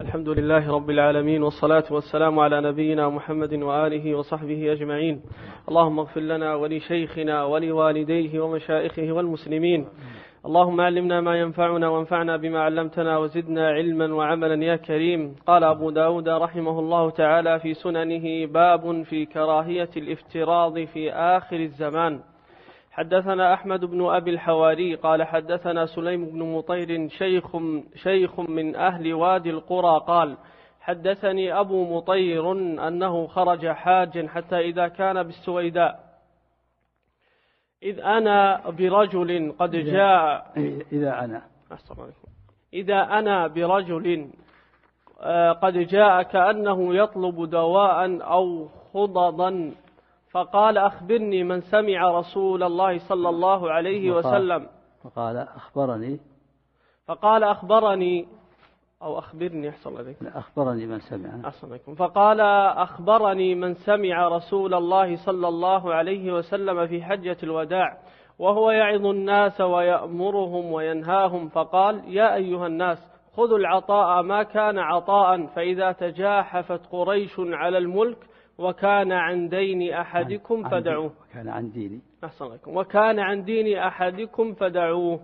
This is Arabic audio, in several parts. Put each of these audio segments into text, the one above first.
الحمد لله رب العالمين، والصلاة والسلام على نبينا محمد وآله وصحبه أجمعين. اللهم اغفر لنا ولشيخنا ولوالديه ومشائخه والمسلمين. اللهم علمنا ما ينفعنا وانفعنا بما علمتنا وزدنا علما وعملا يا كريم. قال أبو داود رحمه الله تعالى في سننه: باب في كراهية الافتراض في آخر الزمان. حدثنا أحمد بن أبي الحواري قال حدثنا سليم بن مطير شيخ من أهل وادي القرى قال: حدثني أبو مطير أنه خرج حاجا حتى إذا كان بالسويداء إذ أنا برجل قد جاء إذا أنا برجل قد جاء كأنه يطلب دواء أو خضضا، فقال: أخبرني من سمع رسول الله صلى الله عليه وسلم. فقال أخبرني أو أخبرني أحسن عليك. أخبرني من سمع. أحسن عليكم. فقال: أخبرني من سمع رسول الله صلى الله عليه وسلم في حجة الوداع وهو يعظ الناس ويأمرهم وينهاهم، فقال: يا أيها الناس خذوا العطاء ما كان عطاء، فإذا تجاحفت قريش على الملك وكان عن دين أحدكم فدعوه. وكان عن دين أحدكم فدعوه.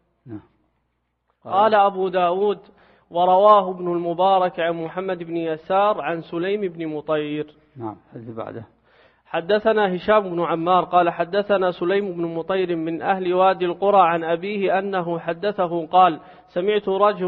قال أبو داود: ورواه ابن المبارك عن محمد بن يسار عن سليم بن مطير. نعم. بعده حدثنا هشام بن عمار قال حدثنا سليم بن مطير من أهل وادي القرى عن أبيه أنه حدثه قال: سمعت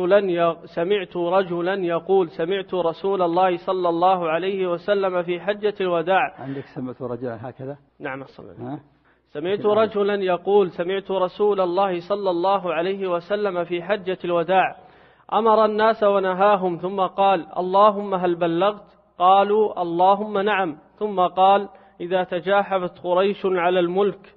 رجلا يقول: سمعت رسول الله صلى الله عليه وسلم في حجة الوداع. عندك سمعت رجلا هكذا؟ نعم. سمعت رجلا يقول: سمعت رسول الله صلى الله عليه وسلم في حجة الوداع أمر الناس ونهاهم، ثم قال: اللهم هل بلغت؟ قالوا: اللهم نعم. ثم قال: إذا تجاحفت قريش على الملك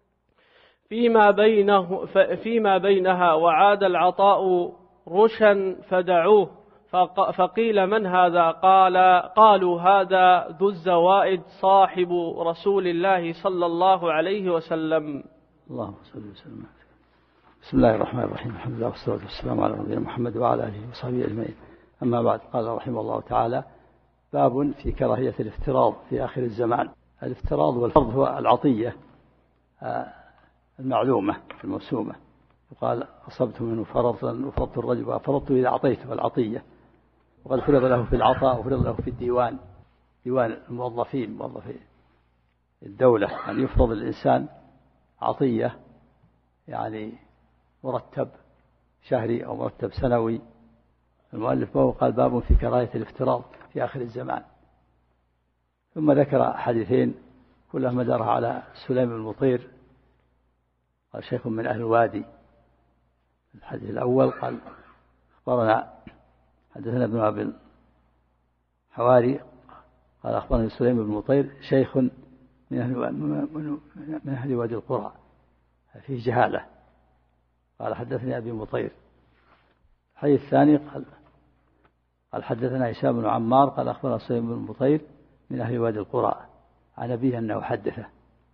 فيما بينها وعاد العطاء رشا فدعوه، فقيل: من هذا؟ قالوا: هذا ذو الزوائد صاحب رسول الله صلى الله عليه وسلم. اللهم صل وسلم. بسم الله الرحمن الرحيم. الحمد لله والصلاة والسلام على نبينا محمد وعلى آله وصحبه أجمعين. أما بعد، قال رحمه الله تعالى: باب في كراهية الافتراض في آخر الزمان. الافتراض والفرض هو العطية المعلومة الموسومة، وقال: أصبت منه فرضا وفرضت الرجل وفرضت إذا أعطيته العطية. وقد فرض له في العطاء وفرض له في الديوان، ديوان الموظفين موظفي الدولة، أن يفرض الإنسان عطية يعني مرتب شهري أو مرتب سنوي. المؤلف قال: باب في كراهية الافتراض في آخر الزمان. ثم ذكر حديثين كلهما دار على سليم بن مطير، قال: شيخ من أهل الوادي. الحديث الأول قال: أخبرنا حدثنا ابن أبي الحواري قال: أخبرني سليم بن مطير شيخ من أهل وادي القرى، فيه جهالة. قال: حدثني أبي مطير. الحديث الثاني قال: حدثنا هشام بن عمار قال: أخبرنا سليم بن مطير من أهل وادي القرى عن أبيه أنه حدثه.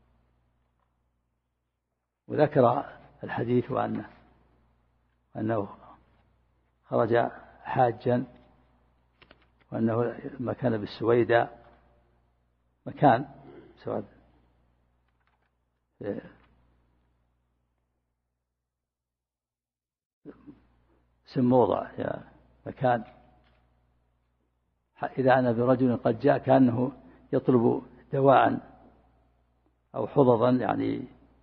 وذكر الحديث وأنه خرج حاجا، وأنه لما كان بالسويداء مكان سواد اسم موضع يا مكان، إذا أنا برجل قد جاء كأنه يطلب دواء أو حضضا، يعني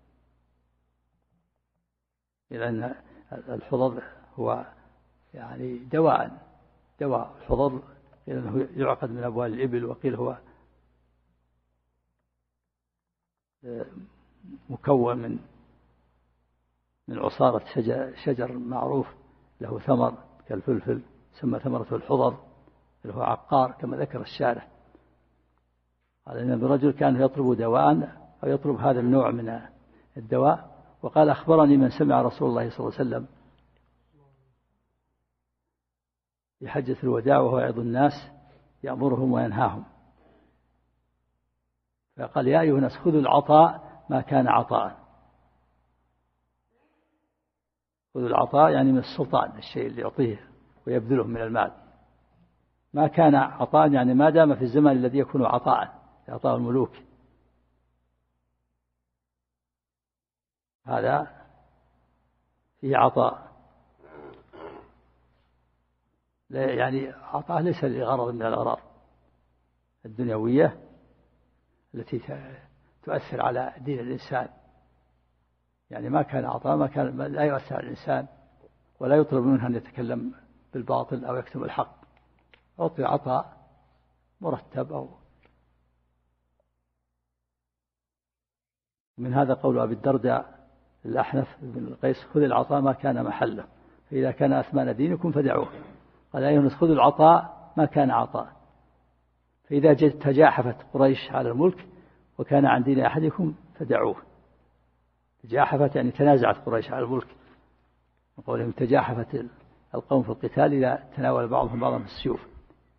لأن الحضض هو يعني دواء الحضض، لأنه يعقد من أبوال الإبل، وقيل هو مكون من عصارة شجر معروف له ثمر كالفلفل، سمى ثمرة الحضض اللي هو عقار كما ذكر الشارح. قال: إن برجل كان يطلب دواء أو يطلب هذا النوع من الدواء. وقال: أخبرني من سمع رسول الله صلى الله عليه وسلم في حجة الوداع وهو يعظ الناس يأمرهم وينهاهم، فقال: يا أيها الناس خذوا العطاء ما كان عطاء. خذوا العطاء يعني من السلطان، الشيء اللي يعطيه ويبذله من المال. ما كان عطاء يعني ما دام في الزمن الذي يكون عطاء، عطاء الملوك، هذا فيه عطاء، يعني عطاء ليس لغرض من الأغراض الدنيوية التي تؤثر على دين الإنسان. يعني ما كان عطاء ما كان لا يؤثر على الإنسان ولا يطلب منه أن يتكلم بالباطل أو يكتم الحق. أعطي عطاء مرتب. أو من هذا قول أبي الدرداء الأحنف بن القيس: خذ العطاء ما كان محله، فإذا كان أثمان دينكم فدعوه. قال أيها الناس خذوا العطاء ما كان عطاء، فإذا تجاحفت قريش على الملك وكان عن دين أحدكم فدعوه. تجاحفت يعني تنازعت قريش على الملك، وقولهم تجاحفت القوم في القتال إذا تناول بعضهم بعضا بالسيوف.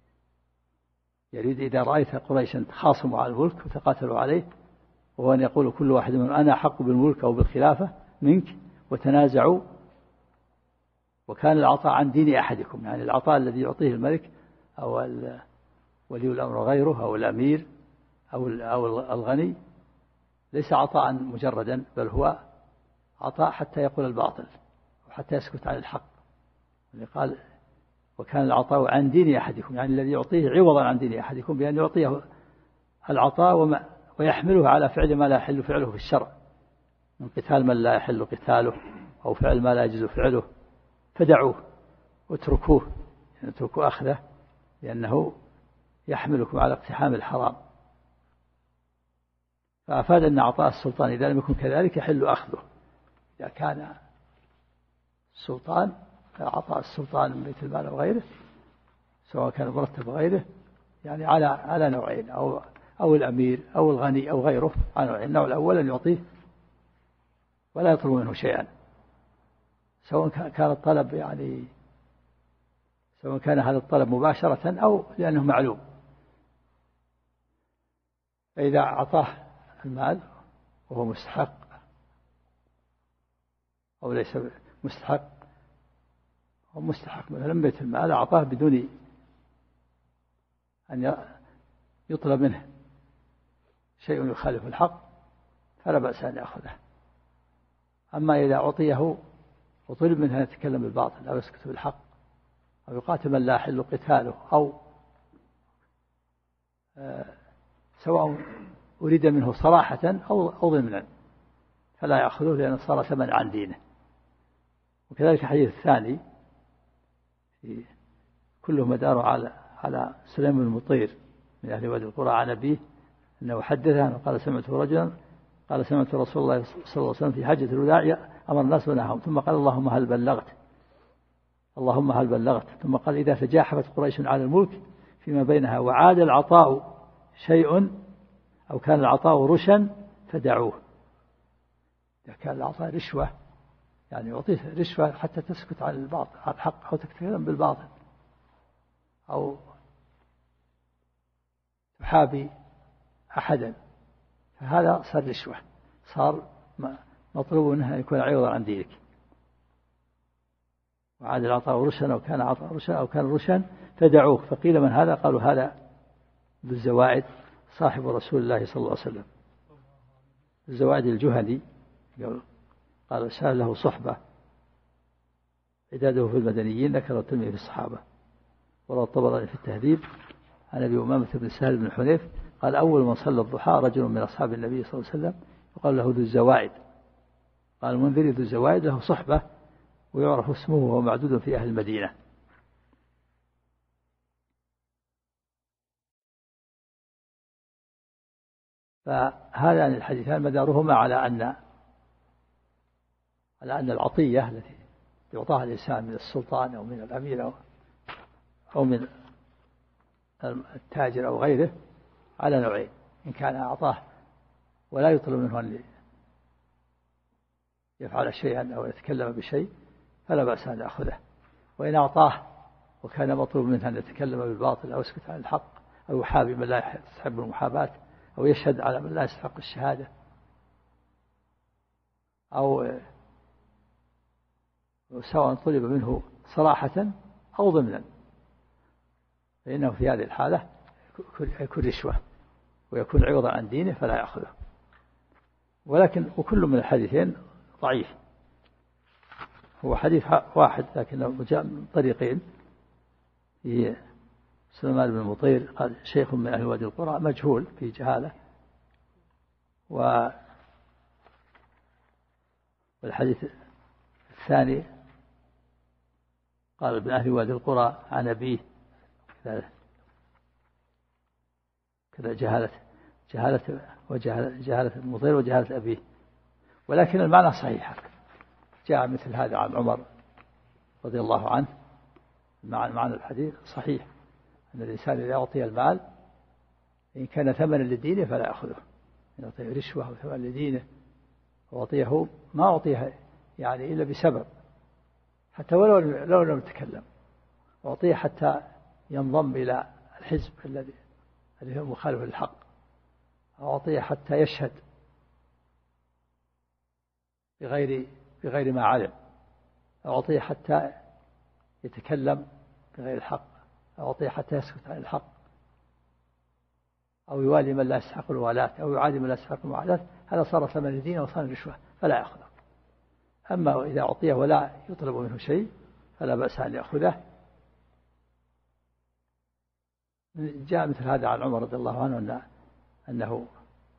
يريد إذا رأيت قريشا تخاصموا على الملك وتقاتلوا عليه، وهو أن يقول كل واحد منهم أنا أحق بالملك أو بالخلافة منك، وتنازعوا، وكان العطاء عن دين أحدكم، يعني العطاء الذي يعطيه الملك أو ولي الأمر غيره أو الأمير أو الغني ليس عطاء مجردا، بل هو عطاء حتى يقول الباطل وحتى يسكت عن الحق. يعني قال وكان العطاء عن دين أحدكم، يعني الذي يعطيه عوضا عن دين أحدكم، بأن يعطيه العطاء ويحمله على فعل ما لا يحل فعله في الشرع، من قتال من لا يحل قتاله أو فعل ما لا يجوز فعله، فدعوه واتركوه، يعني اتركوا أخذه، لأنه يحملكم على اقتحام الحرام. فأفاد أن عطاء السلطان إذا لم يكن كذلك يحل أخذه. إذا كان السلطان عطاء السلطان من بيت المال أو غيره، سواء كان مرتب غيره، يعني على نوعين، أو الأمير أو الغني أو غيره على نوعين. النوع الأول أن يعطيه ولا يطلب منه شيئا، سواء كان الطلب سواء كان هذا الطلب مباشرة أو لأنه معلوم. فإذا أعطاه المال وهو مستحق أو ليس مستحق، أو مستحق مثلا بيت المال أعطاه بدون أن يطلب منه شيء يخالف الحق فلا بأس أن يأخذه. أما إذا أعطيه وطلب منه أن يتكلم بالباطل أو يسكت بالحق أو يقاتل من لا يحل قتاله، أو سواء أريد منه صراحة أو ضمنا، فلا يأخذه لأنه صار ثمن عن دينه. وكذلك الحديث الثاني كله مدار على سليم بن المطير من أهل وادي القرى عن أبيه أنه حدثه أنه قال سمعت رجلا قال سمعت رسول الله صلى الله عليه وسلم في حجة الوداع أمر الناس ونهاهم، ثم قال اللهم هل بلغت، اللهم هل بلغت، ثم قال إذا تجاحفت قريش على الملك فيما بينها وعاد العطاء شيء أو كان العطاء رشا فدعوه. إذا كان العطاء رشوة يعني يعطيه رشوة حتى تسكت عن الباطل عن الحق أو تتكلم بالباطل أو تحابي أحدا، فهذا صار رشوة، صار مطلوب منها أن يكون عوضا عن دينك. وعاد العطاء رشا أو كان عطاء رشا أو كان رشا فدعوه. فقيل من هذا؟ قالوا هذا ذو الزوائد صاحب رسول الله صلى الله عليه وسلم. الزوائد الجهني قال سأل له صحبة عداده في المدنيين، ذكر الترمذي في الصحابة، وروى الطبراني في التهذيب عن أبي أمامة بن سهل بن حنيف قال أول من صلى الضحى رجل من أصحاب النبي صلى الله عليه وسلم وقال له ذو الزوائد. قال المنذري ذو الزوائد له صحبة ويعرف اسمه وهو معدود في أهل المدينة. فهذان الحديثان مدارهما على أن العطية التي يعطاها الإنسان من السلطان أو من الأمير أو من التاجر أو غيره على نوعين: إن كان أعطاه ولا يطلب منه أن يفعل شيئا أو يتكلم بشيء فلا بأس أن يأخذه، وإن أعطاه وكان مطلوب منه أن يتكلم بالباطل أو يسكت عن الحق أو يحابي من لا يستحب المحاباة أو يشهد على من لا يستحق الشهادة أو سواء طلب منه صراحة أو ضمنا، فإنه في هذه الحالة يكون رشوة ويكون عوضا عن دينه فلا يأخذه. ولكن وكل من الحديثين ضعيف، هو حديث واحد لكنه جاء من طريقين. في سليمان بن مطير قال شيخ من أهل وادي القرى مجهول في جهالة، والحديث الثاني قال ابن أهل وادي القرى عن أبيه كذا جهالة المطير وجهالة أبيه. ولكن المعنى صحيح، جاء مثل هذا عن عمر رضي الله عنه. معنى الحديث صحيح، أن الإنسان إذا أعطي المال إن كان ثمنا لدينه فلا يأخذه، إن أعطيه رشوة وثمن لدينه وأعطيه ما أعطيه يعني إلا بسبب، حتى ولو لم يتكلم، أعطيه حتى ينضم إلى الحزب الذي هو مخالف للحق، أعطيه حتى يشهد بغير ما علم، أعطيه حتى يتكلم بغير الحق، أعطيه حتى يسكت عن الحق، أو يوالي من لا يستحق الولاة، أو يعادي من لا يستحق المعاداة، هذا صار ثمن الدين وصار رشوة فلا يأخذه. أما إذا أعطيه ولا يطلب منه شيء فلا بأس أن يأخذه. جاء مثل هذا عن عمر رضي الله عنه أنه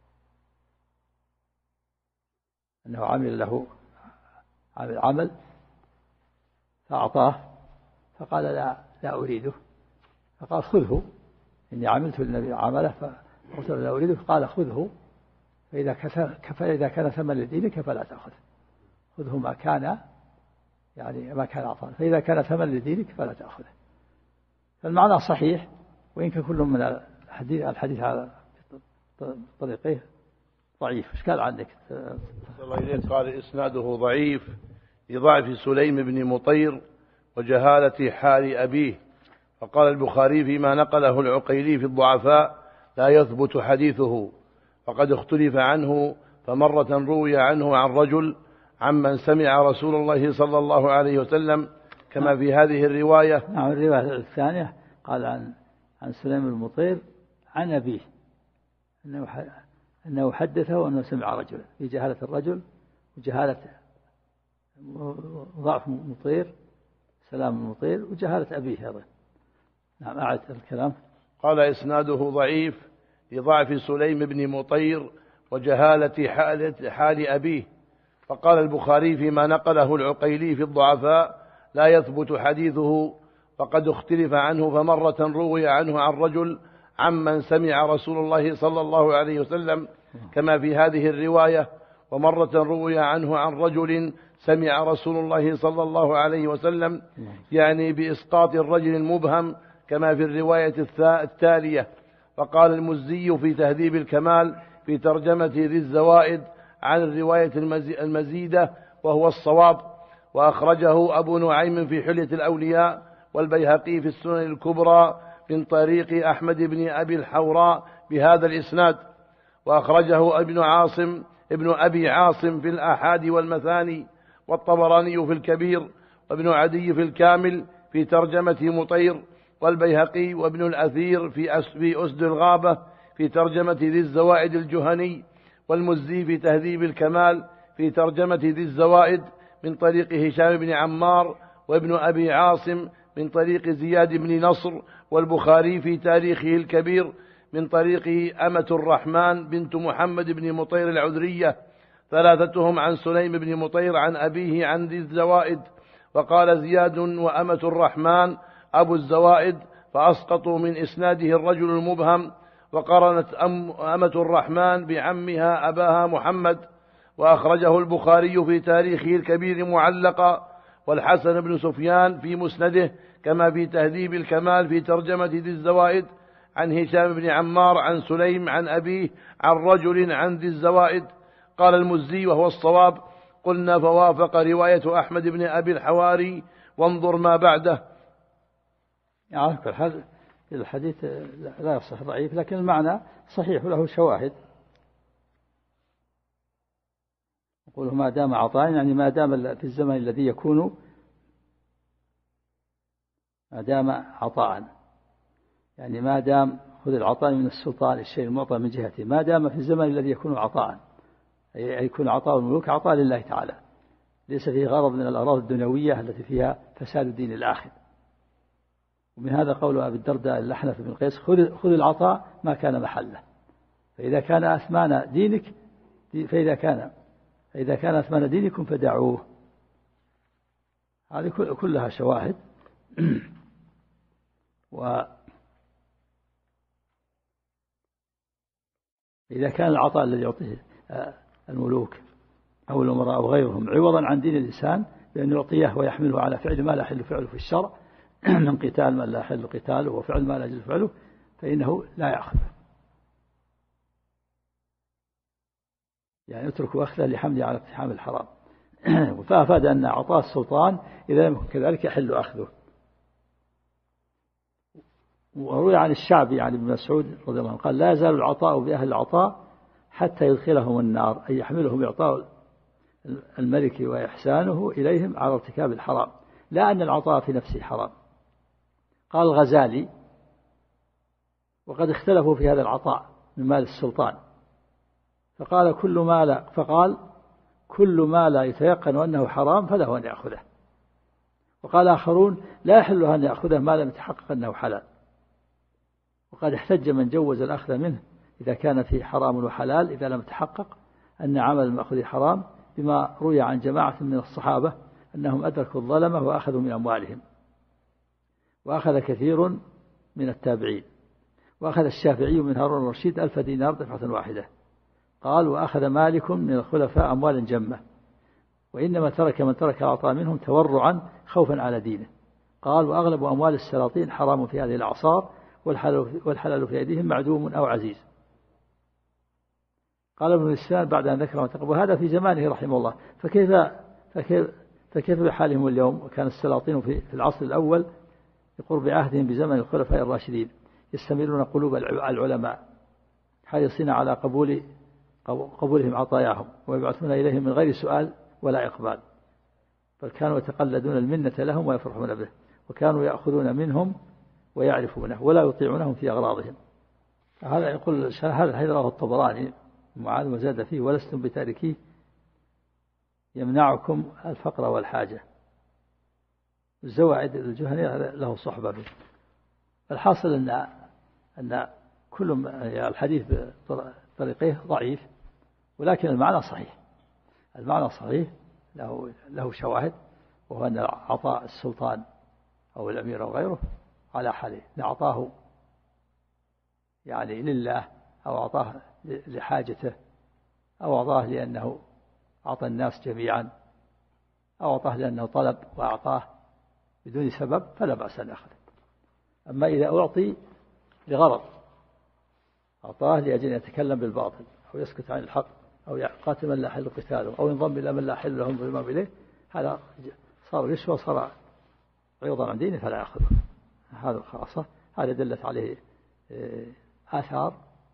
عمل له عمل فأعطاه فقال لا أريده، فقال خذه إني عملت للنبي عمله فقلت لا أريده، فقال خذه فإذا كان ثمن لدينك فلا تأخذ، خذه ما كان أعطاه، فإذا كان ثمن لدينك فلا تأخذه. فالمعنى صحيح، وإن كان كل من الحديث على طريقه ضعيف. إيش قال عنك؟ قال إسناده ضعيف لضعف سليم بن مطير وجهالة حال أبيه. فقال البخاري فيما نقله العقيلي في الضعفاء لا يثبت حديثه، فقد اختلف عنه، فمرة روي عنه عن رجل عمن سمع رسول الله صلى الله عليه وسلم كما في هذه الرواية. نعم، الرواية الثانية قال عن سليم بن مطير عن أبيه أنه حدثه أنه سمع رجلا، في جهالة الرجل وجهالة ضعف مطير سلام المطير وجهالة أبيه هذا. نعم، أعد الكلام. قال إسناده ضعيف لضعف سليم بن مطير وجهالة حال أبيه. فقال البخاري فيما نقله العقيلي في الضعفاء لا يثبت حديثه، فقد اختلف عنه، فمرة روي عنه عن رجل عمن سمع رسول الله صلى الله عليه وسلم كما في هذه الرواية، ومرة روي عنه عن رجل سمع رسول الله صلى الله عليه وسلم، يعني بإسقاط الرجل المبهم كما في الرواية التالية. وقال المزي في تهذيب الكمال في ترجمة ذي الزوائد عن الرواية المزيدة وهو الصواب، وأخرجه أبو نعيم في حلية الأولياء والبيهقي في السنن الكبرى من طريق أحمد بن أبي الحوراء بهذا الإسناد، وأخرجه ابن أبي عاصم في الآحاد والمثاني، والطبراني في الكبير، وابن عدي في الكامل في ترجمة مطير، والبيهقي وابن الأثير في أسد الغابة في ترجمة ذي الزوائد الجهني، والمزي في تهذيب الكمال في ترجمة ذي الزوائد من طريق هشام بن عمار، وابن أبي عاصم من طريق زياد بن نصر، والبخاري في تاريخه الكبير من طريق أمة الرحمن بنت محمد بن مطير العذرية، ثلاثتهم عن سليم بن مطير عن أبيه عن ذي الزوائد. وقال زياد وأمة الرحمن أبو الزوائد، فأسقطوا من إسناده الرجل المبهم، وقرنت أمة الرحمن بعمها أباها محمد. وأخرجه البخاري في تاريخه الكبير معلقا، والحسن بن سفيان في مسنده كما في تهذيب الكمال في ترجمة ذي الزوائد عن هشام بن عمار عن سليم عن أبيه عن رجل عن ذي الزوائد. قال المزي وهو الصواب، قلنا فوافق رواية أحمد بن أبي الحواري، وانظر ما بعده. يعني الحديث لا يصح، ضعيف، لكن المعنى صحيح له شواهد. يقول ما دام عطاء، يعني ما دام في الزمن الذي يكون، ما دام عطاء، يعني ما دام خذ العطاء من السلطان الشيء المعطى من جهته ما دام في الزمن الذي يكون عطاء، أي يكون عطاء الملوك عطاء لله تعالى، ليس فيه غرض من الأغراض الدنيوية التي فيها فساد الدين الآخر. ومن هذا قول أبي الدرداء الأحنف بن قيس خذ العطاء ما كان محله، فإذا كان أثمان دينك فإذا كان أثمان دينكم فدعوه. هذه كلها شواهد. وإذا كان العطاء الذي يعطيه الملوك أو الأمراء أو غيرهم عوضا عن دين الإنسان بأن يعطيه ويحمله على فعل ما لا يحل فعله في الشرع من قتال من لا يحل قتاله وفعل ما لا يجوز فعله فإنه لا يأخذه، يعني يترك أخذه لحمله على اقتحام الحرام. فأفاد أن عطاء السلطان إذا لم يكن كذلك يحل أخذه. وروي عن الشعبي يعني ابن مسعود رضي الله عنه قال لا يزال العطاء بأهل العطاء حتى يدخلهم النار، أي يحملهم إعطاء الملك وإحسانه إليهم على ارتكاب الحرام، لا أن العطاء في نفسه حرام. قال الغزالي وقد اختلفوا في هذا العطاء من مال السلطان، فقال كل ما لا يتيقن أنه حرام فله أن يأخذه، وقال آخرون لا يحل أن يأخذه ما لم يتحقق أنه حلال. وقد احتج من جوز الأخذ منه إذا كان فيه حرام وحلال إذا لم يتحقق أن عمل المأخوذ حرام، بما روي عن جماعة من الصحابة أنهم أدركوا الظلمة وأخذوا من أموالهم، وأخذ كثير من التابعين، وأخذ الشافعي من هارون الرشيد 1000 دينار دفعة واحدة. قال وأخذ مالك من الخلفاء أموال جمة، وإنما ترك من ترك العطاء منهم تورعا خوفا على دينه. قال وأغلب أموال السلاطين حرام في هذه الأعصار والحلال في أيديهم معدوم أو عزيز. قال ابن الإسلام بعد أن ذكر وتقبل هذا في زمانه رحمه الله، فكيف بحالهم اليوم؟ وكان السلاطين في العصر الأول بقرب عهدهم بزمن الخلفاء الراشدين يستمرون قلوب العلماء حريصين على قبولهم عطاياهم ويبعثون إليهم من غير سؤال ولا إقبال، بل كانوا يتقلدون المنة لهم ويفرحون به، وكانوا يأخذون منهم ويعرفونه ولا يطيعونهم في أغراضهم. هذا يقول هذا الحديث رواه الطبراني معاذ وزاد فيه ولستم بتاركيه يمنعكم الفقر والحاجة. الزواعد الجهني له صحبة به. الحاصل أن كل الحديث بطريقه ضعيف، ولكن المعنى صحيح. المعنى صحيح له شواهد، وهو أن عطاء السلطان أو الأمير أو غيره على حاله، لأعطاه يعني لله أو أعطاه لحاجته أو أعطاه لأنه أعطى الناس جميعا أو أعطاه لأنه طلب وأعطاه بدون سبب فلا بأس أن يأخذ. أما إذا أعطي لغرض، أعطاه لأجل أن يتكلم بالباطل أو يسكت عن الحق أو يقاتل من لا يحل قتاله أو ينضم إلى من لا يحل لهم بالمام إليه، هذا صار رشوة صار عوضا عن دينه فلا يأخذه. هذا الخلاصة. هذا دلت عليه آثار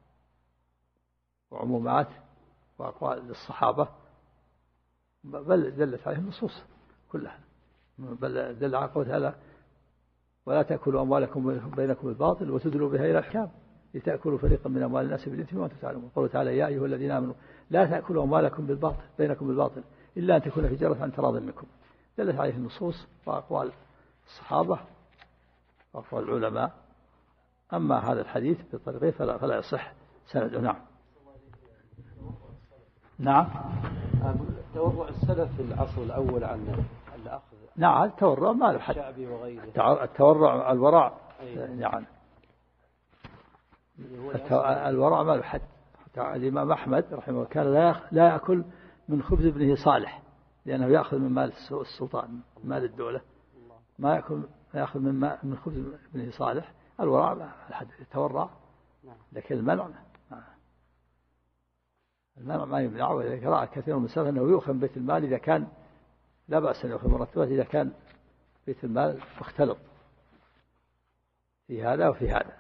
وعمومات وأقوال للصحابة، بل دلت عليه النصوص كلها، بل دل على قول تعالى ولا تأكلوا أموالكم بينكم بالباطل وتدلوا بها إلى الحكام لتأكلوا فريقا من أموال الناس بالإثم وأنتم تعلمون. قوله تعالى يا أيها الذين آمنوا لا تأكلوا أموالكم بالباطل بينكم بالباطل إلا أن تكون تجارة عن تراض منكم. دلت عليه النصوص وأقوال الصحابة وأقوال العلماء. أما هذا الحديث بطريقه فلا يصح سنده. نعم تورع السلف في العصر الأول عن الأخذ. نعم التورع ما له حد. الشعبي وغيره. التورع الورع يعني الورع ما له حد. الإمام أحمد رحمه الله كان لا يأكل من خبز ابنه صالح لأنه يأخذ من مال السلطان مال الدولة، ما يأخذ من خبز ابنه صالح. الورع ما حد يتورع، لكن المنع ما يمنع. ولذلك رأى كثير من السلف أنه يؤخذ من بيت المال إذا كان لا بأس أن يأخذ مرتبات إذا كان بيت المال مختلط في هذا وفي هذا،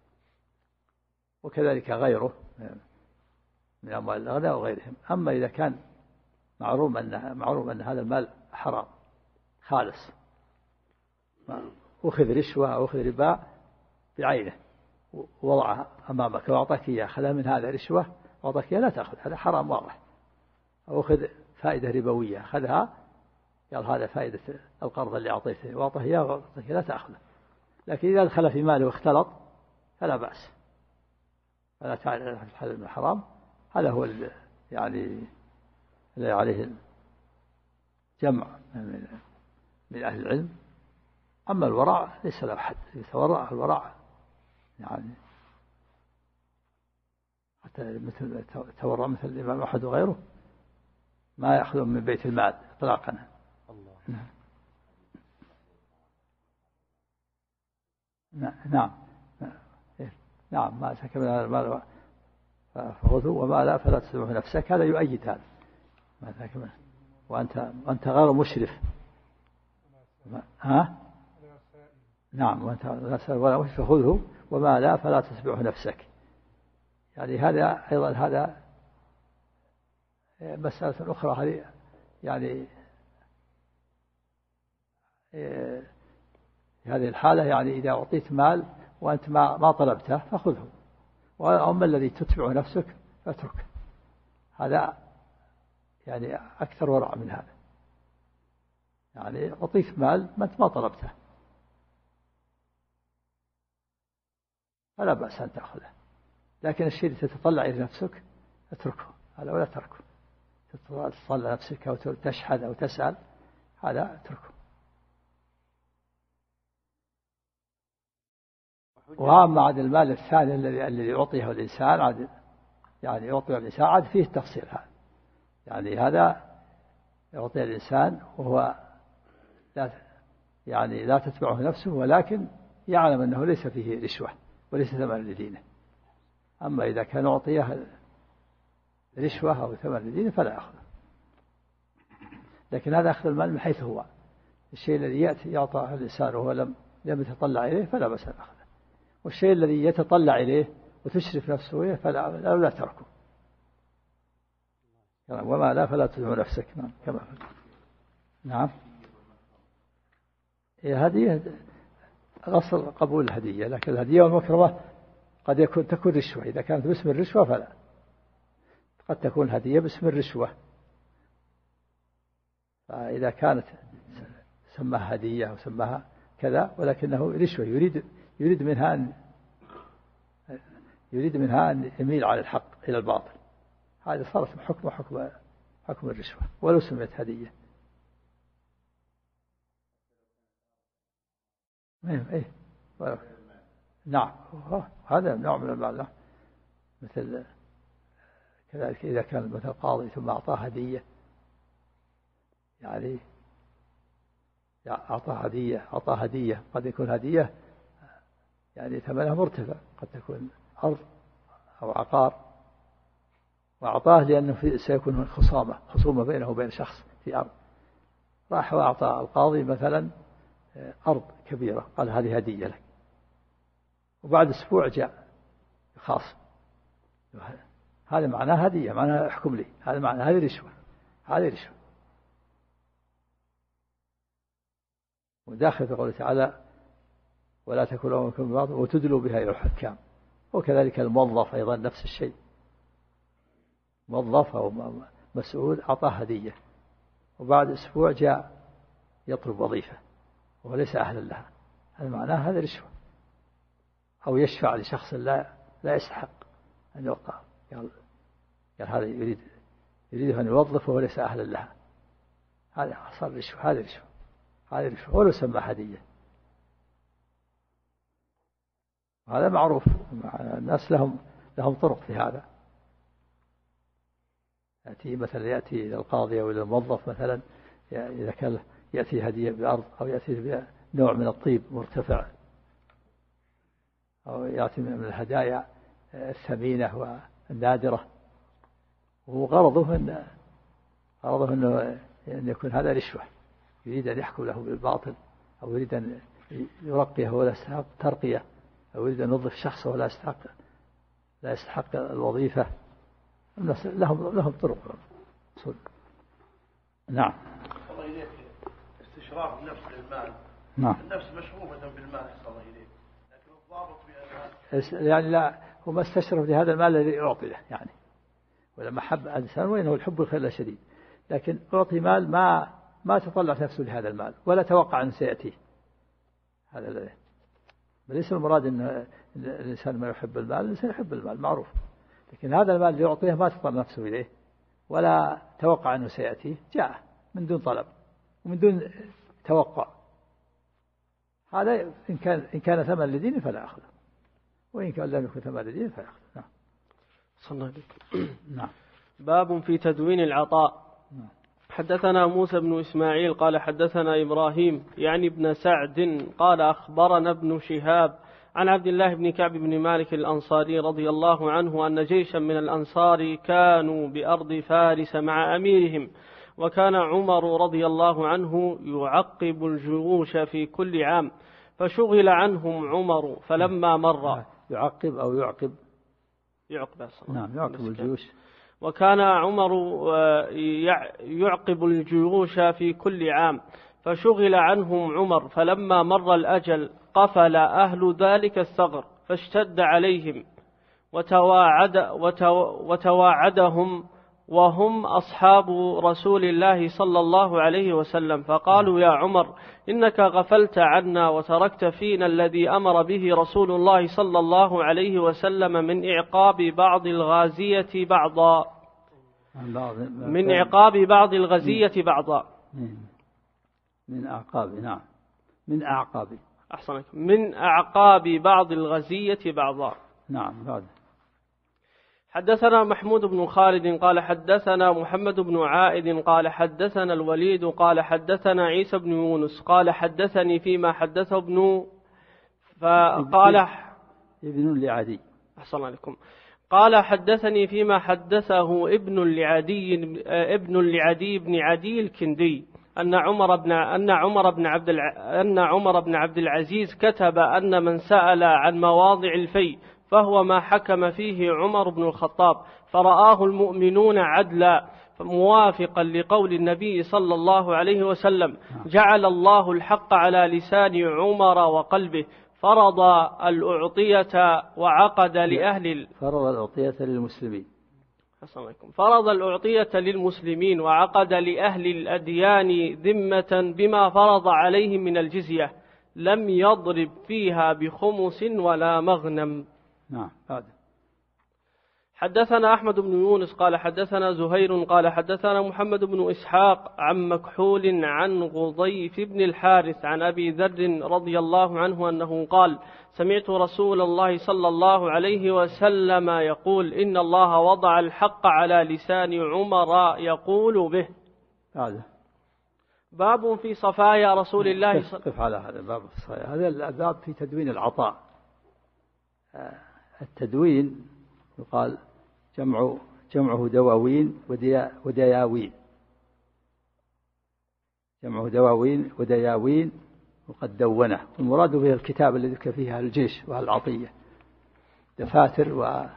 وكذلك غيره من أموال الأغنياء وغيرهم. أما إذا كان معروف أن هذا المال حرام خالص، أخذ رشوة أو أخذ ربا بعينه ووضعها أمامك وأعطاك إياه، أخذها من هذا رشوة وأعطاك إياه لا تأخذ، هذا حرام واضح. أو أخذ فائدة ربوية أخذها، قال هذا فائدة القرض اللي أعطيته وأعطاه إياه وأعطاك لا تأخذه. لكن إذا دخل في ماله واختلط فلا بأس، فلا تعرف الحلال من الحرام. هذا هو يعني الذي عليه جمع من أهل العلم. أما الورع ليس له حد، يتورع الورع يعني حتى مثل تورع مثل الإمام أحمد وغيره ما يأخذون من بيت المال إطلاقا. نعم نعم، ما سكن من المال فخذوا وما لا فلا تسلمه نفسك، هذا يؤيد هذا. ما سكن وأنت غير مشرف. ها نعم، وأنت ولا مشرف فخذه وما لا فلا تتبعه نفسك. يعني هذا أيضا هذا مسألة أخرى. هذه يعني في هذه الحالة يعني إذا أعطيت مال وأنت ما طلبته فخذه، وأما الذي تتبع نفسك فاتركه. هذا يعني أكثر ورع من هذا. يعني أعطيت مال ما أنت ما طلبته فلا بأس أن تأخذه، لكن الشيء اللي تتطلع إلى نفسك اتركه، هذا ولا تركه. تطلع نفسك أو تشحذ أو تسأل، هذا اتركه. وأما عاد المال الثاني الذي يعطيه الإنسان عاد يعني يعطيه الإنسان عاد فيه التفصيل هذا. يعني هذا يعطيه الإنسان وهو لا تتبعه نفسه، ولكن يعلم أنه ليس فيه رشوة وليس ثمن لدينه. أما إذا كان يعطيه رشوة أو ثمن لدينه فلا يأخذه. لكن هذا أخذ المال من حيث هو، الشيء الذي يأتي يعطى الإنسان وهو لم يتطلع إليه فلا بأس أن أخذه، والشيء الذي يتطلع إليه وتشرف نفسه إليه فلا تركه. وما لا فلا تدعو نفسك. كما نعم. هذه الأصل قبول الهدية، لكن الهدية والمكرمة قد تكون رشوة. إذا كانت باسم الرشوة فلا، قد تكون هدية باسم الرشوة. فإذا كانت سماها هدية وسماها كذا ولكنه رشوة يريد منها أن يميل على الحق إلى الباطل، هذا صارت حكم الرشوة ولو سميت هدية. إيه نعم، هذا نوع من المال. مثل كذلك إذا كان مثل قاضي ثم أعطاه هدية، يعني أعطاه هدية قد يكون هدية يعني ثمنها مرتفع، قد تكون أرض أو عقار، وأعطاه لأنه سيكون خصومة بينه وبين شخص في أرض. راح وأعطى القاضي مثلا أرض كبيرة، قال هذه هدية لك، وبعد أسبوع جاء خاص، هذا معناه هدية، معناه احكم لي، هذا معناه هذه رشوة. وداخل في قوله تعالى ولا تأكلوا أموالكم بالباطل وتدلوا بها إلى الحكام. وكذلك الموظف أيضا نفس الشيء، موظف أو مسؤول أعطاه هدية وبعد أسبوع جاء يطلب وظيفة وهو ليس أهلا لها، هذا معناه هذا رشوة. أو يشفع لشخص لا يستحق أن يعطى، قال هذا يريد أن يوظف وهو ليس أهلا لها، هذا صار رشوة. هذه رشوة ولو سمى هدية. هذا معروف، الناس لهم طرق في هذا. يأتي إلى القاضي أو إلى الموظف مثلا، إذا كان يأتي هدية بأرض أو يأتي بنوع من الطيب مرتفع أو يأتي من الهدايا الثمينة والنادرة، وغرضه أنه أن يكون هذا رشوة، يريد أن يحكم له بالباطل، أو يريد أن يرقيه ولا يستحق ترقية، أو يريد أن يوظف شخص ولا يستحق الوظيفة. الناس لهم طرق. نعم. الله إليك استشراف النفس للمال. نعم. النفس مشغوفة بالمال أحسن الله إليك، لكن الضابط بأن يعني لا هو ما استشرف لهذا المال الذي أعطيه يعني، ولما حب الإنسان وإنه الحب الخير شديد، لكن أعطي مال ما تطلع نفسه لهذا المال ولا توقع أن سيأتيه هذا الذي، ليس المراد أن الإنسان ما يحب المال، الإنسان يحب المال معروف، لكن هذا المال اللي يعطيه ما تطلع نفسه إليه ولا توقع أنه سيأتيه، جاء من دون طلب ومن دون توقع، هذا إن كان ثمن لدين فلا أخذه، وإن كان لم يكن ثمن لدين فلا أخذه. نعم. صلى الله عليه. نعم. باب في تدوين العطاء. نعم. حدثنا موسى بن إسماعيل قال حدثنا إبراهيم يعني ابن سعد قال أخبرنا ابن شهاب عن عبد الله بن كعب بن مالك الأنصاري رضي الله عنه أن جيشا من الأنصار كانوا بأرض فارس مع أميرهم، وكان عمر رضي الله عنه يعقب الجيوش في كل عام، فشغل عنهم عمر فلما مر. يعقب أو يعقب؟ نعم يعقب الجيوش. وكان عمر يعقب الجيوش في كل عام، فشغل عنهم عمر فلما مر الأجل قفل أهل ذلك الثغر فاشتد عليهم وتواعدهم وهم أصحاب رسول الله صلى الله عليه وسلم، فقالوا يا عمر إنك غفلت عنا وتركت فينا الذي أمر به رسول الله صلى الله عليه وسلم من إعقاب بعض الغازية بعضا، من إعقاب بعض الغزية بعضا، من أعقاب. نعم. من أعقاب. أحسنك. من أعقاب بعض الغزية بعضا. نعم. بعد. حدثنا محمود بن خالد قال حدثنا محمد بن عائد قال حدثنا الوليد قال حدثنا عيسى بن يونس قال حدثني فيما حدثه ابن لعدي. أحسن عليكم. قال حدثني فيما حدثه ابن لعدي بن عدي الكندي أن عمر بن عبد العزيز كتب أن من سأل عن مواضع الفيء فهو ما حكم فيه عمر بن الخطاب، فرآه المؤمنون عدلا موافقا لقول النبي صلى الله عليه وسلم: جعل الله الحق على لسان عمر وقلبه، فرض الأعطية وعقد لأهل فرض الأعطية للمسلمين. فرض الأعطية للمسلمين وعقد لأهل الأديان ذمة بما فرض عليهم من الجزية، لم يضرب فيها بخمس ولا مغنم. نعم. حدثنا أحمد بن يونس قال حدثنا زهير قال حدثنا محمد بن إسحاق عن مكحول عن غضيف بن الحارث عن أبي ذر رضي الله عنه أنه قال: سمعت رسول الله صلى الله عليه وسلم يقول: إن الله وضع الحق على لسان عمر يقول به. باب في صفايا رسول الله قف على هذا الباب. هذا الباب في تدوين العطاء. التدوين يقال جمعه دواوين ودياوين. جمعه دواوين ودياوين وقد دونه، والمراد به الكتاب الذي يذكر فيه أهل الجيش وأهل العطية، دفاتر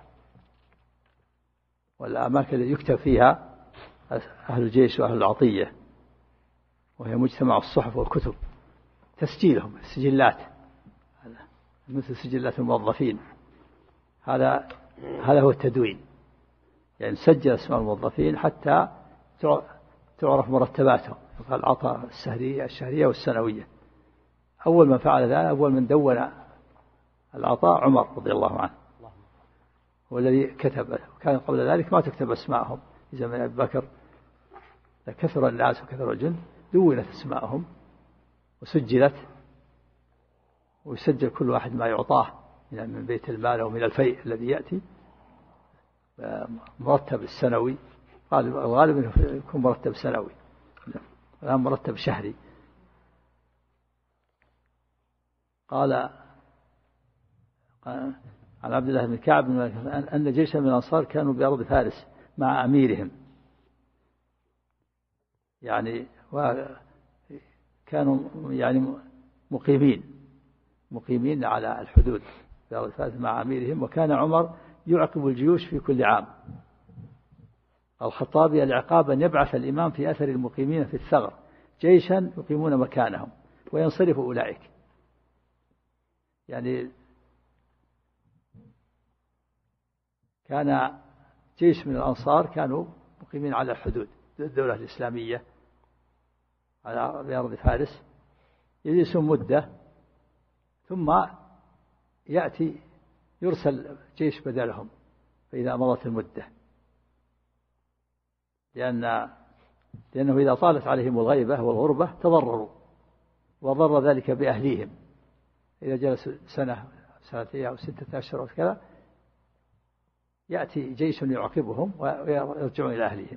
والأماكن التي يكتب فيها أهل الجيش وأهل العطية، وهي مجتمع الصحف والكتب، تسجيلهم السجلات مثل سجلات الموظفين. هذا هو التدوين، يعني سجل اسماء الموظفين حتى تعرف مرتباتهم، يقال العطاء الشهرية والسنوية. أول من فعل ذلك، أول من دون العطاء عمر رضي الله عنه، والذي كتب. وكان قبل ذلك ما تكتب اسماءهم، في زمن أبي بكر كثر الناس وكثر الجند، دونت اسماءهم وسجلت، ويسجل كل واحد ما يعطاه من بيت المال أو من الفيء الذي يأتي، مرتب السنوي، غالبا يكون مرتب سنوي، الآن مرتب شهري. قال عن عبد الله بن كعب أن جيشا من الأنصار كانوا بأرض فارس مع أميرهم، يعني كانوا يعني مقيمين على الحدود بأرض فارس مع أميرهم. وكان عمر يعقب الجيوش في كل عام. الخطابي: العقاب أن يبعث الإمام في أثر المقيمين في الثغر جيشا يقيمون مكانهم وينصرف أولئك، يعني كان جيش من الأنصار كانوا مقيمين على الحدود الدولة الإسلامية على أرض فارس، يجلسون مدة ثم يرسل جيش بدلهم فإذا مضت المدة، لأنه إذا طالت عليهم الغيبة والغربة تضرروا، وضر ذلك بأهليهم. إذا جلسوا سنة سنتين أو 6 أشهر أو كذا يأتي جيش يعاقبهم ويرجعون إلى أهليهم.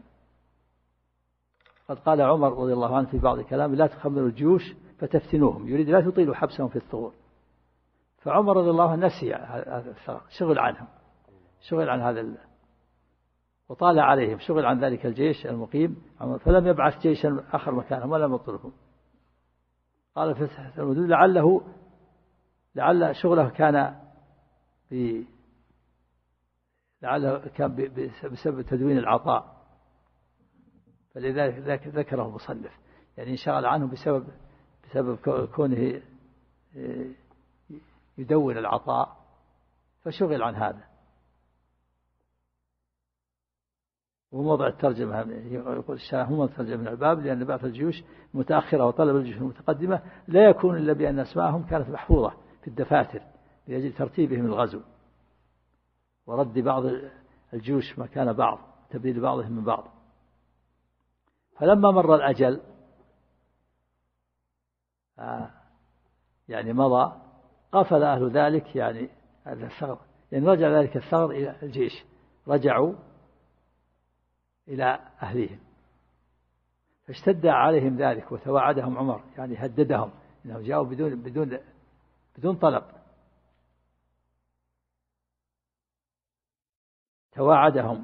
قد قال عمر رضي الله عنه في بعض كلامه: لا تخمروا الجيوش فتفتنوهم، يريد لا تطيلوا حبسهم في الثغور. فعمر رضي الله عنه نسي هذا، شغل عنهم، شغل عن هذا وطال عليهم، شغل عن ذلك الجيش المقيم، فلم يبعث جيشا آخر مكانهم ولم يطلبهم. قال في المدود لعل شغله كان بسبب تدوين العطاء، فلذلك ذكره المصنف، يعني انشغل عنه بسبب كونه يدون العطاء فشغل عن هذا. وموضع الترجمة يقول الشارح: هم ترجمة من الباب، لأن بعث الجيوش متأخرة وطلب الجيوش المتقدمة لا يكون إلا بأن أسماءهم كانت محفوظة في الدفاتر لأجل ترتيبهم الغزو ورد بعض الجيوش مكان بعض، تبديل بعضهم من بعض. فلما مر الأجل يعني مضى، قفل أهل ذلك يعني هذا الثغر، يعني رجع ذلك الثغر إلى الجيش، رجعوا إلى أهليهم، فاشتد عليهم ذلك وتوعدهم عمر، يعني هددهم إنهم جاءوا بدون طلب، تواعدهم،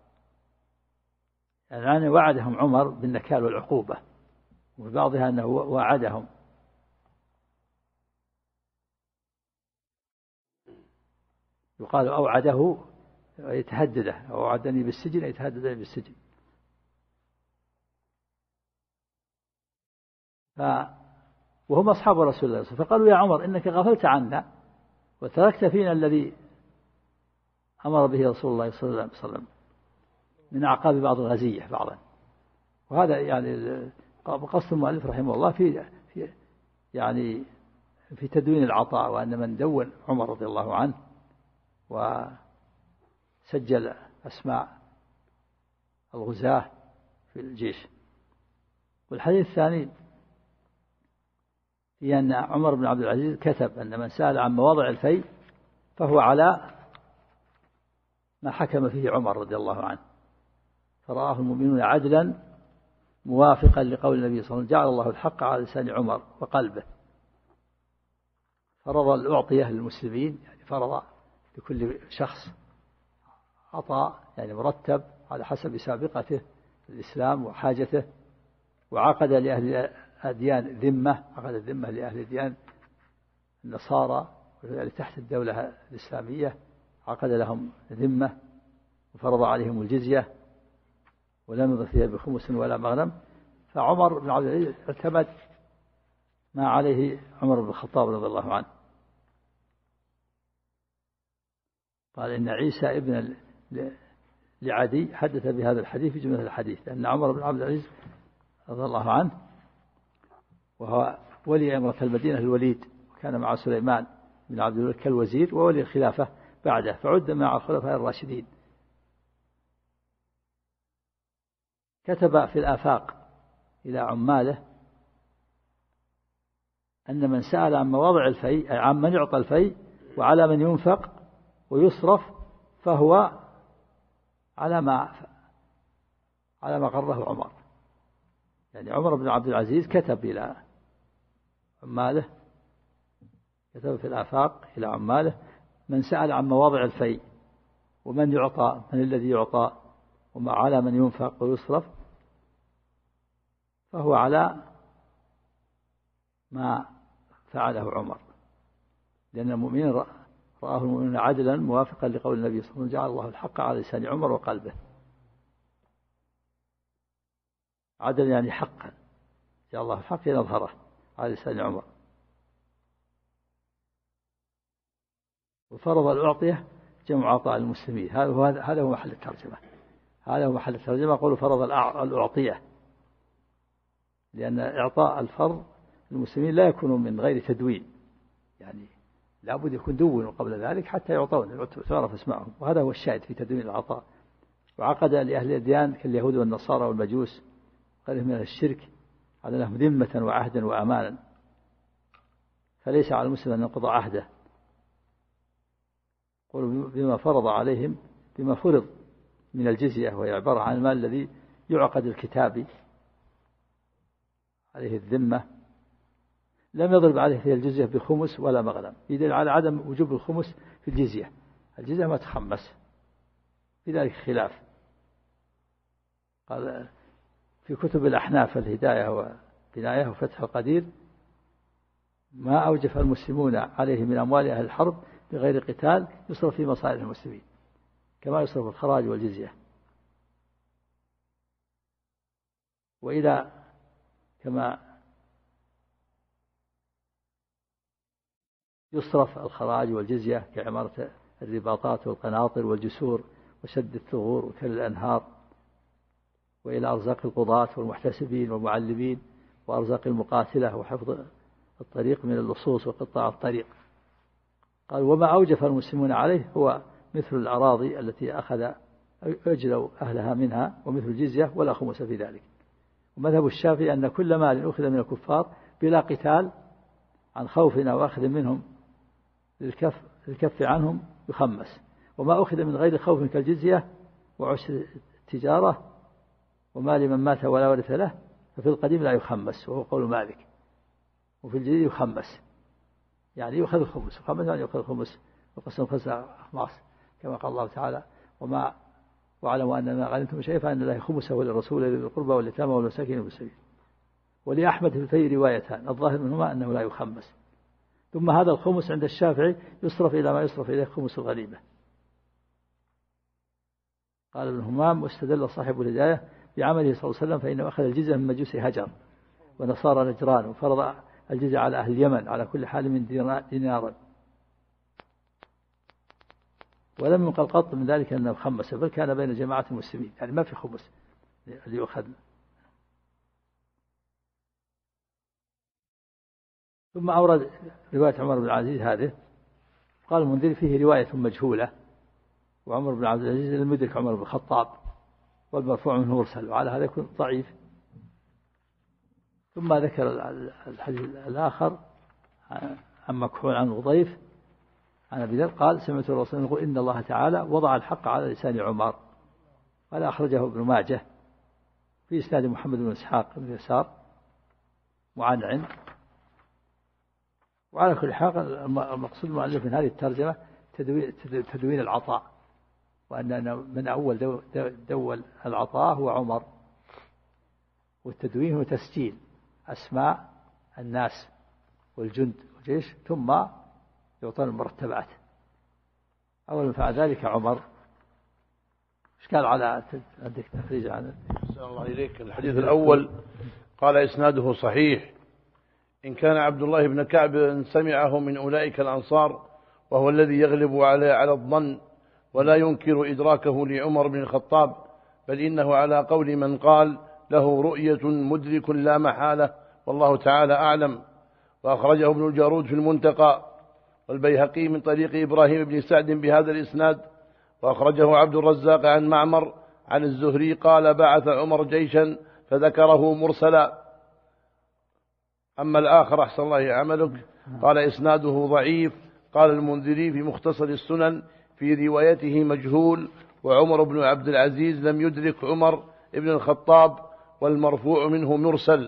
يعني وعدهم عمر بالنكال والعقوبة، وبعضها أنه وعدهم يقال أوعده يتهدده، أوعدني بالسجن يتهددني بالسجن. وهم أصحاب رسول الله، فقالوا: يا عمر إنك غفلت عنا وتركت فينا الذي أمر به رسول الله صلى الله عليه وسلم من أعقاب بعض الغزية بعضا. وهذا يعني قصد المؤلف رحمه الله في تدوين العطاء، وأن من دون عمر رضي الله عنه وسجل أسماء الغزاة في الجيش. والحديث الثاني في أن عمر بن عبد العزيز كتب أن من سأل عن مواضع الفيء فهو على ما حكم فيه عمر رضي الله عنه، فرآه المؤمنون عدلا موافقا لقول النبي صلى الله عليه وسلم: جعل الله الحق على لسان عمر وقلبه. فرض الأعطية للمسلمين، يعني فرض لكل شخص عطاء يعني مرتب على حسب سابقته في الإسلام وحاجته، وعقد لأهل الأديان ذمة، عقد الذمة لأهل الديان النصارى تحت الدولة الإسلامية، عقد لهم ذمة وفرض عليهم الجزية ولم يضف فيها بخمس ولا مغنم. فعمر بن عبد العزيز اعتمد ما عليه عمر بن الخطاب رضي الله عنه. قال: إن عيسى ابن لعدي حدث بهذا الحديث في جملة الحديث، لأن عمر بن عبد العزيز رضي الله عنه وهو ولي أمرة المدينة الوليد، وكان مع سليمان بن عبد الملك كالوزير وولي الخلافة بعده، فعد مع الخلفاء الراشدين. كتب في الآفاق إلى عماله أن من سأل عن مواضع الفيء، عن من يعطى الفيء وعلى من ينفق ويصرف، فهو على ما قرره عمر. يعني عمر بن عبد العزيز كتب إلى عماله، كتب في الآفاق إلى عماله: من سأل عن مواضع الفيء ومن يعطى، من الذي يعطى وعلى من ينفق ويصرف، فهو على ما فعله عمر، لأن المؤمنين رآه المؤمنون عدلا موافقا لقول النبي صلى الله عليه وسلم: جعل الله الحق على لسان عمر وقلبه. عدل يعني حقا، جعل الله الحق يظهره على لسان عمر. وفرض الأعطية جمع عطاء المسلمين. هذا هو محل الترجمة. هذا هو محل الترجمة. قولوا فرض الأعطية، لأن إعطاء الفرض المسلمين لا يكون من غير تدوين، يعني لابد يكون دونوا قبل ذلك حتى يعطون تعرف اسمائهم، وهذا هو الشاهد في تدوين العطاء. وعقد لأهل الأديان كاليهود والنصارى والمجوس غيرهم من الشرك على لهم ذمة وعهدا وأمانا، فليس على المسلم أن ينقض عهده. قولوا بما فرض عليهم، بما فرض من الجزية، وهي عبارة عن المال الذي يعقد الكتابي عليه الذمة، لم يضرب عليه فيها الجزية بخمس ولا مغنم، يدل على عدم وجوب الخمس في الجزية. الجزية ما تخمس، في ذلك خلاف. قال في كتب الأحناف الهداية وبناية وفتح القدير: ما أوجف المسلمون عليه من أموال أهل الحرب بغير قتال يصرف في مصالح المسلمين، كما يصرف الخراج والجزية. وإذا كما يصرف الخراج والجزية كعمارة الرباطات والقناطر والجسور وشد الثغور وكل الأنهار، وإلى أرزاق القضاة والمحتسبين والمعلمين، وأرزاق المقاتلة وحفظ الطريق من اللصوص وقطاع الطريق. قال: وما أوجف المسلمون عليه هو مثل الأراضي التي أجلوا أهلها منها، ومثل الجزية ولا خمس في ذلك. ومذهب الشافعي أن كل مال أخذ من الكفار بلا قتال عن خوفنا وأخذ منهم للكف عنهم يخمس، وما أخذ من غير خوف كالجزية وعشر التجارة ومال من مات ولا ورث له ففي القديم لا يخمس، وهو قول مالك. وفي الجديد يخمس، يعني يؤخذ الخمس، وخمس يعني يؤخذ الخمس وقسم خمسة أخماس، كما قال الله تعالى: وما واعلموا أن ما غنمتم شيئا فأن الله خمسه للرسول ذي القربى واليتامى والمساكين والسبيل. ولأحمد في الفي روايتان، الظاهر منهما أنه لا يخمس. ثم هذا الخمس عند الشافعي يصرف إلى ما يصرف إليه خمس الغنيمة. قال ابن همام: واستدل صاحب الهداية بعمله صلى الله عليه وسلم فإنه أخذ الجزية من مجوس هجر ونصارى نجران، وفرض الجزية على أهل اليمن على كل حال من دينارا، ولم ينقل قط من ذلك أنه خمس، بل كان بين جماعة المسلمين، يعني ما في خمس اللي يؤخذ. ثم أورد رواية عمر بن العزيز هذه. قال المنذري: فيه رواية مجهولة، وعمر بن عبد العزيز لم يدرك عمر بن الخطاب، والمرفوع منه مرسل، وعلى هذا يكون ضعيف. ثم ذكر الحديث الآخر عن مكحول عن غضيف عن أبي ذر قال: سمعت الرسول يقول: إن الله تعالى وضع الحق على لسان عمر. قال: أخرجه ابن ماجه في إسناد محمد بن إسحاق بن يسار معنعن. وعلى كل حال المقصود المؤلف من هذه الترجمة تدوين العطاء، وأن من أول دول العطاء هو عمر، والتدوين هو تسجيل أسماء الناس والجند والجيش، ثم يعطون المرتبات. أول فعل ذلك عمر. إيش قال على عندك تخريج عنه؟ الله إليك. الحديث الأول قال إسناده صحيح، إن كان عبد الله بن كعب سمعه من أولئك الأنصار، وهو الذي يغلب على الظن ولا ينكر إدراكه لعمر بن الخطاب، بل إنه على قول من قال له رؤية مدرك لا محالة، والله تعالى أعلم. وأخرجه ابن الجارود في المنتقى، والبيهقي من طريق إبراهيم بن سعد بهذا الإسناد. وأخرجه عبد الرزاق عن معمر عن الزهري قال: بعث عمر جيشا فذكره مرسلا. أما الآخر أحسن الله عملك قال: إسناده ضعيف. قال المنذري في مختصر السنن: في روايته مجهول، وعمر بن عبد العزيز لم يدرك عمر بن الخطاب، والمرفوع منه مرسل.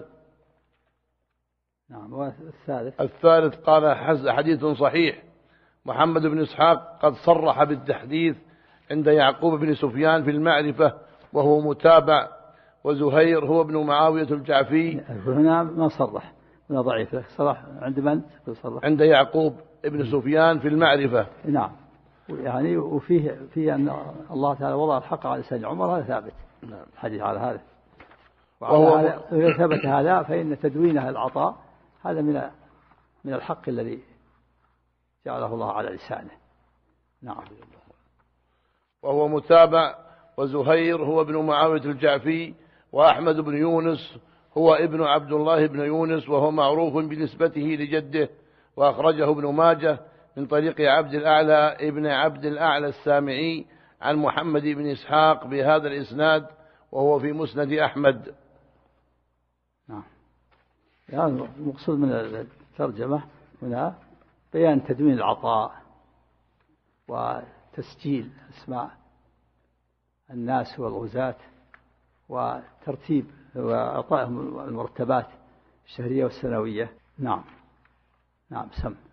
نعم. الثالث قال: حديث صحيح. محمد بن إسحاق قد صرح بالتحديث عند يعقوب بن سفيان في المعرفة، وهو متابع. وزهير هو ابن معاوية الجعفي. هنا ما صرح، هنا ضعيف. صرح عند من؟ صرح عند يعقوب ابن سفيان في المعرفة. نعم. يعني وفيه أن الله تعالى وضع الحق على لسان عمر، هذا ثابت. نعم. الحديث على هذا. وعلى إذا ثبت هذا فإن تدوينها العطاء هذا من الحق الذي جعله الله على لسانه. نعم. وهو متابع، وزهير هو ابن معاوية الجعفي، وأحمد بن يونس هو ابن عبد الله بن يونس، وهو معروف بنسبته لجده، وأخرجه ابن ماجه من طريق عبد الأعلى ابن عبد الأعلى السامعي عن محمد بن إسحاق بهذا الإسناد، وهو في مسند أحمد. نعم. يعني المقصود من الترجمة هنا بيان تدوين العطاء وتسجيل أسماء الناس والغزاة وترتيب وإعطائهم المرتبات الشهرية والسنوية. نعم. نعم. سم.